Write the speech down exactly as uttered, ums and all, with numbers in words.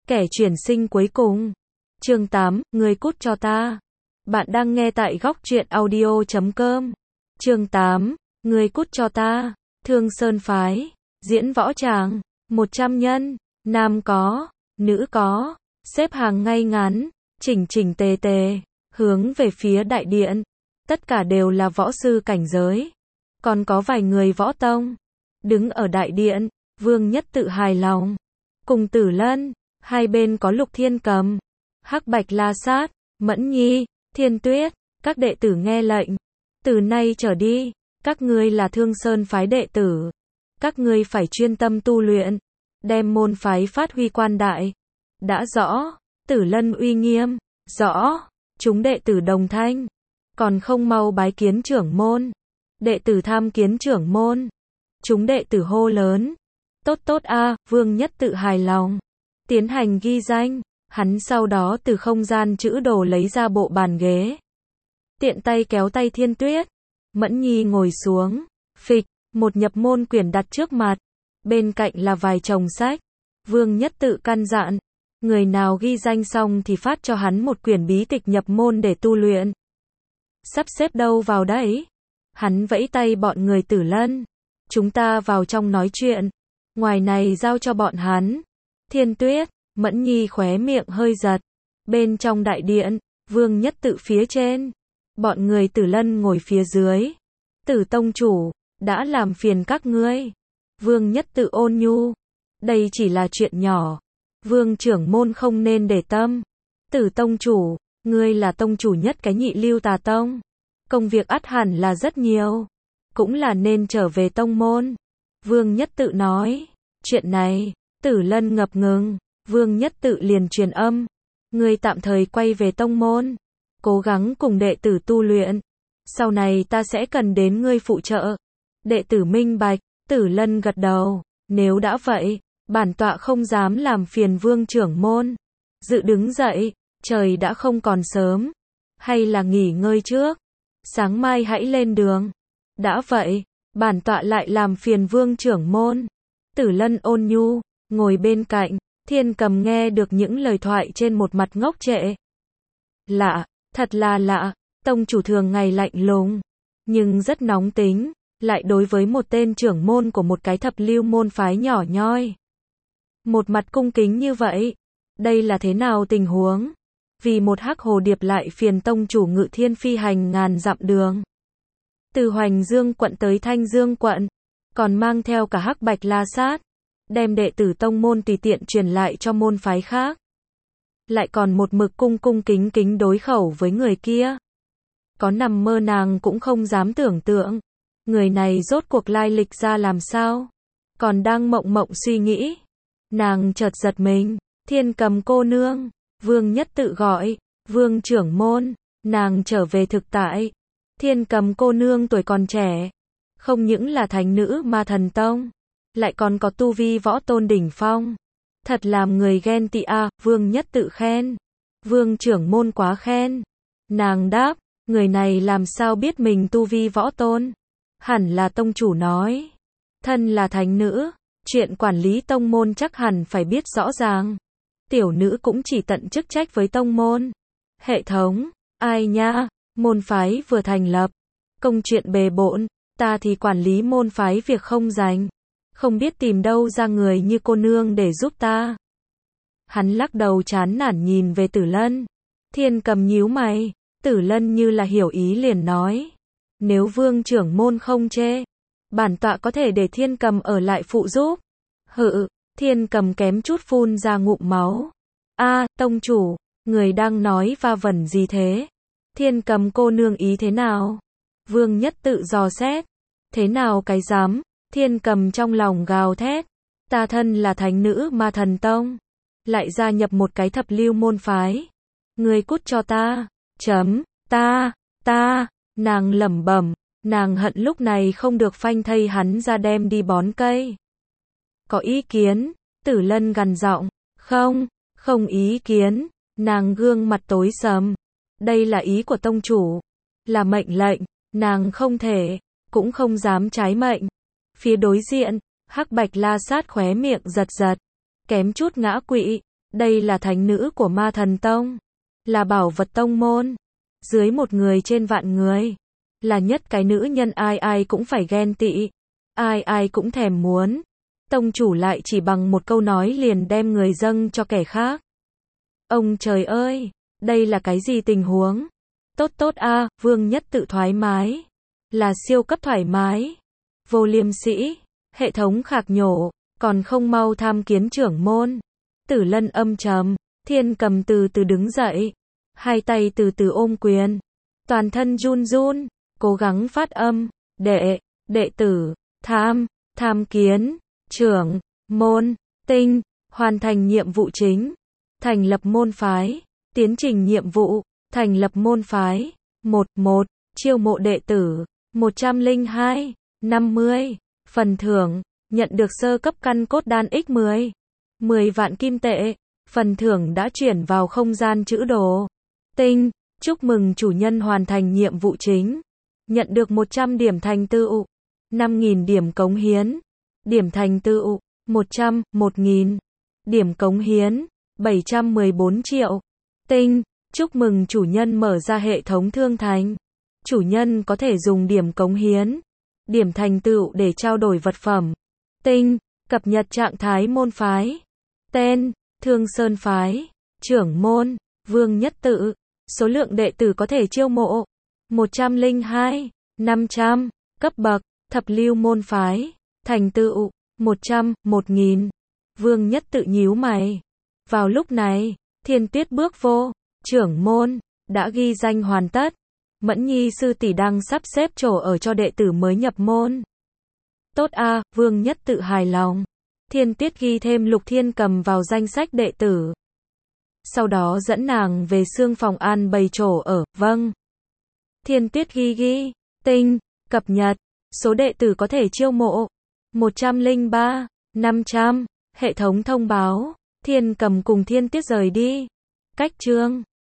Kẻ chuyển sinh cuối cùng. Chương tám, người cút cho ta. Bạn đang nghe tại góc truyện audio chấm com. Chương tám, người cút cho ta. Thương Sơn phái, diễn võ tràng, một trăm nhân, nam có, nữ có, xếp hàng ngay ngắn, chỉnh chỉnh tề tề, hướng về phía đại điện. Tất cả đều là võ sư cảnh giới. Còn có vài người võ tông. Đứng ở đại điện, Vương Nhất Tự hài lòng. Cùng Tử Lân, hai bên có Lục Thiên Cầm, Hắc Bạch La Sát, Mẫn Nhi, Thiên Tuyết, các đệ tử nghe lệnh. Từ nay trở đi, các ngươi là Thương Sơn phái đệ tử. Các ngươi phải chuyên tâm tu luyện, đem môn phái phát huy quan đại. Đã rõ, Tử Lân uy nghiêm, rõ, chúng đệ tử đồng thanh. Còn không mau bái kiến trưởng môn. Đệ tử tham kiến trưởng môn. Chúng đệ tử hô lớn. Tốt tốt a, Vương Nhất Tự hài lòng. Tiến hành ghi danh. Hắn sau đó từ không gian chữ đồ lấy ra bộ bàn ghế. Tiện tay kéo tay Thiên Tuyết. Mẫn Nhi ngồi xuống. Phịch, một nhập môn quyển đặt trước mặt. Bên cạnh là vài chồng sách. Vương Nhất Tự căn dặn. Người nào ghi danh xong thì phát cho hắn một quyển bí tịch nhập môn để tu luyện. Sắp xếp đâu vào đấy? Hắn vẫy tay bọn người Tử Lân. Chúng ta vào trong nói chuyện. Ngoài này giao cho bọn hắn. Thiên Tuyết, Mẫn Nhi khóe miệng hơi giật. Bên trong đại điện, Vương Nhất Tự phía trên. Bọn người Tử Lân ngồi phía dưới. Tử tông chủ, đã làm phiền các ngươi. Vương Nhất Tự ôn nhu. Đây chỉ là chuyện nhỏ. Vương trưởng môn không nên để tâm. Tử tông chủ, ngươi là tông chủ nhất cái Nhị Lưu Tà Tông. Công việc ắt hẳn là rất nhiều. Cũng là nên trở về tông môn. Vương Nhất Tự nói. Chuyện này, Tử Lân ngập ngừng. Vương Nhất Tự liền truyền âm. Ngươi tạm thời quay về tông môn. Cố gắng cùng đệ tử tu luyện. Sau này ta sẽ cần đến ngươi phụ trợ. Đệ tử minh bạch. Tử Lân gật đầu. Nếu đã vậy, bản tọa không dám làm phiền Vương trưởng môn. Dự đứng dậy. Trời đã không còn sớm. Hay là nghỉ ngơi trước. Sáng mai hãy lên đường. Đã vậy, bản tọa lại làm phiền Vương trưởng môn. Tử Lân ôn nhu, ngồi bên cạnh. Thiên Cầm nghe được những lời thoại trên một mặt ngốc trệ. Lạ, thật là lạ. Tông chủ thường ngày lạnh lùng, nhưng rất nóng tính. Lại đối với một tên trưởng môn của một cái thập lưu môn phái nhỏ nhoi. Một mặt cung kính như vậy. Đây là thế nào tình huống? Vì một hắc hồ điệp lại phiền tông chủ Ngự Thiên phi hành ngàn dặm đường. Từ Hoành Dương quận tới Thanh Dương quận. Còn mang theo cả Hắc Bạch La Sát. Đem đệ tử tông môn tùy tiện truyền lại cho môn phái khác. Lại còn một mực cung cung kính kính đối khẩu với người kia. Có nằm mơ nàng cũng không dám tưởng tượng. Người này rốt cuộc lai lịch ra làm sao? Còn đang mộng mộng suy nghĩ. Nàng chợt giật mình. Thiên Cầm cô nương. Vương Nhất Tự gọi. Vương trưởng môn. Nàng trở về thực tại. Thiên Cầm cô nương tuổi còn trẻ. Không những là thánh nữ Ma Thần Tông. Lại còn có tu vi võ tôn đỉnh phong. Thật làm người ghen tị a. Vương Nhất Tự khen. Vương trưởng môn quá khen. Nàng đáp. Người này làm sao biết mình tu vi võ tôn? Hẳn là tông chủ nói. Thân là thánh nữ. Chuyện quản lý tông môn chắc hẳn phải biết rõ ràng. Tiểu nữ cũng chỉ tận chức trách với tông môn. Hệ thống. Ai nha? Môn phái vừa thành lập. Công chuyện bề bộn. Ta thì quản lý môn phái việc không dành. Không biết tìm đâu ra người như cô nương để giúp ta. Hắn lắc đầu chán nản nhìn về Tử Lân. Thiên Cầm nhíu mày. Tử Lân như là hiểu ý liền nói. Nếu Vương trưởng môn không chê, bản tọa có thể để Thiên Cầm ở lại phụ giúp. Hự, Thiên Cầm kém chút phun ra ngụm máu. A, tông chủ, người đang nói va vẩn gì thế? Thiên Cầm cô nương ý thế nào? Vương Nhất Tự dò xét. Thế nào cái dám? Thiên Cầm trong lòng gào thét. Ta thân là thánh nữ Ma Thần Tông. Lại gia nhập một cái thập lưu môn phái. Người cút cho ta. Chấm, ta, ta, nàng lẩm bẩm. Nàng hận lúc này không được phanh thây hắn ra đem đi bón cây. Có ý kiến? Tử Lân gằn giọng. Không, không ý kiến. Nàng gương mặt tối sầm. Đây là ý của tông chủ. Là mệnh lệnh. Nàng không thể, cũng không dám trái mệnh. Phía đối diện, Hắc Bạch La Sát khóe miệng giật giật. Kém chút ngã quỵ. Đây là thánh nữ của Ma Thần Tông, là bảo vật tông môn, dưới một người trên vạn người, là nhất cái nữ nhân ai ai cũng phải ghen tị, ai ai cũng thèm muốn. Tông chủ lại chỉ bằng một câu nói liền đem người dâng cho kẻ khác. Ông trời ơi, đây là cái gì tình huống? Tốt tốt a, Vương Nhất Tự thoải mái, là siêu cấp thoải mái. Vô Liêm Sĩ, hệ thống khạc nhổ, còn không mau tham kiến trưởng môn. Tử Lân âm trầm, Thiên Cầm từ từ đứng dậy, hai tay từ từ ôm quyền, toàn thân run run, cố gắng phát âm, đệ, đệ tử, tham, tham kiến, trưởng, môn, tinh, hoàn thành nhiệm vụ chính, thành lập môn phái, tiến trình nhiệm vụ, thành lập môn phái, một, một, chiêu mộ đệ tử, một trăm lẻ hai, năm mươi, phần thưởng, nhận được sơ cấp căn cốt đan x mười, mười vạn kim tệ, phần thưởng đã chuyển vào không gian trữ đồ. Tinh, chúc mừng chủ nhân hoàn thành nhiệm vụ chính, nhận được một trăm điểm thành tựu, năm nghìn điểm cống hiến, điểm thành tựu, một trăm, một nghìn, điểm cống hiến, bảy trăm mười bốn triệu. Tinh, chúc mừng chủ nhân mở ra hệ thống thương thành, chủ nhân có thể dùng điểm cống hiến, điểm thành tựu để trao đổi vật phẩm. Tinh, cập nhật trạng thái môn phái, tên, Thương Sơn Phái, trưởng môn, Vương Nhất Tự, số lượng đệ tử có thể chiêu mộ, một trăm lẻ hai, năm trăm, cấp bậc, thập lưu môn phái, thành tựu, một trăm, một nghìn. Vương Nhất Tự nhíu mày. Vào lúc này, Thiên Tuyết bước vô, trưởng môn, đã ghi danh hoàn tất. Mẫn Nhi sư tỷ đang sắp xếp chỗ ở cho đệ tử mới nhập môn. Tốt a, Vương Nhất Tự hài lòng. Thiên Tuyết ghi thêm Lục Thiên Cầm vào danh sách đệ tử. Sau đó dẫn nàng về xương phòng an bày chỗ ở, vâng. Thiên Tuyết ghi ghi, tinh, cập nhật, số đệ tử có thể chiêu mộ, một trăm lẻ ba, năm trăm, hệ thống thông báo, Thiên Cầm cùng Thiên Tuyết rời đi. Cách chương